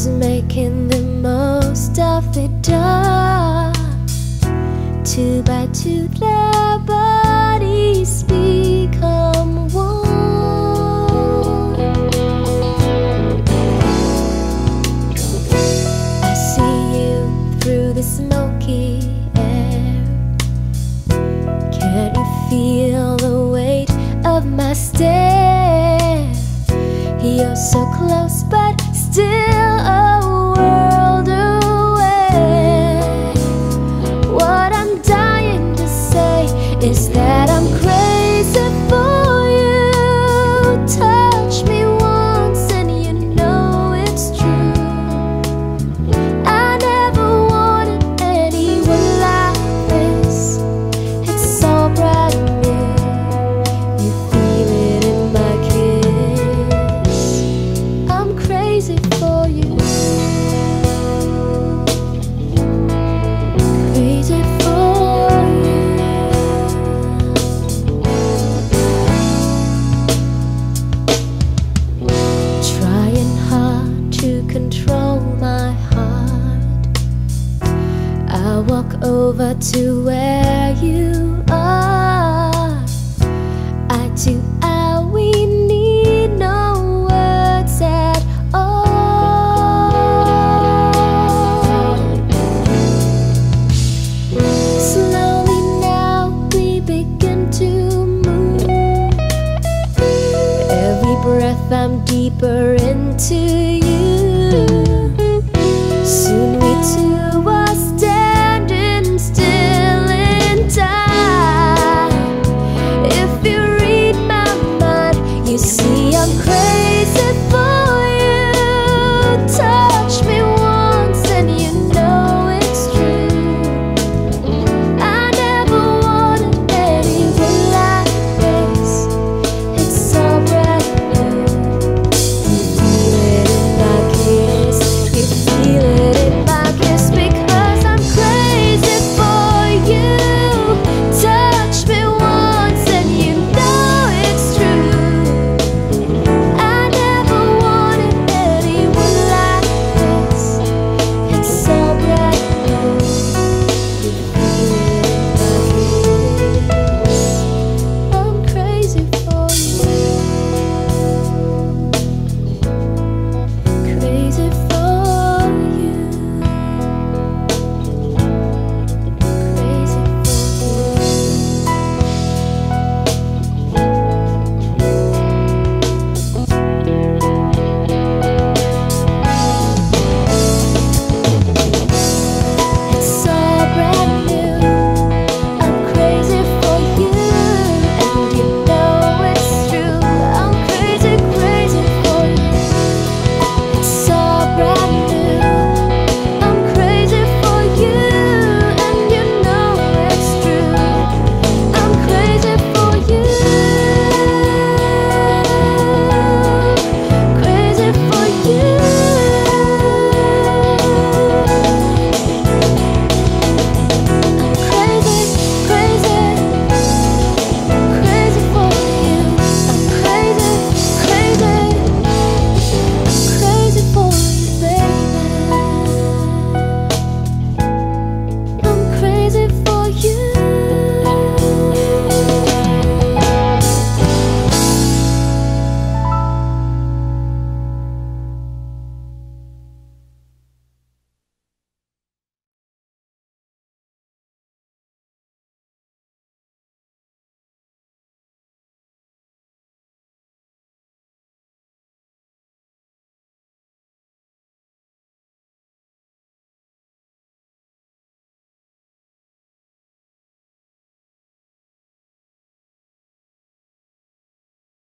is making the most of the dark. Two by two their bodies become one. I see you through the smoky air. Can't you feel the weight of my stare? You're so close but still a world away. What I'm dying to say is that I'm crazy for you. Touch me once and you know it's true. I never wanted anyone like this. It's so brand new. You feel it in my kiss. I'm crazy for you. Crazy for you. Trying hard to control my heart. I walk over to where you are. I do, we need no words at all. Slowly now we begin to move. Every breath I'm deeper into you.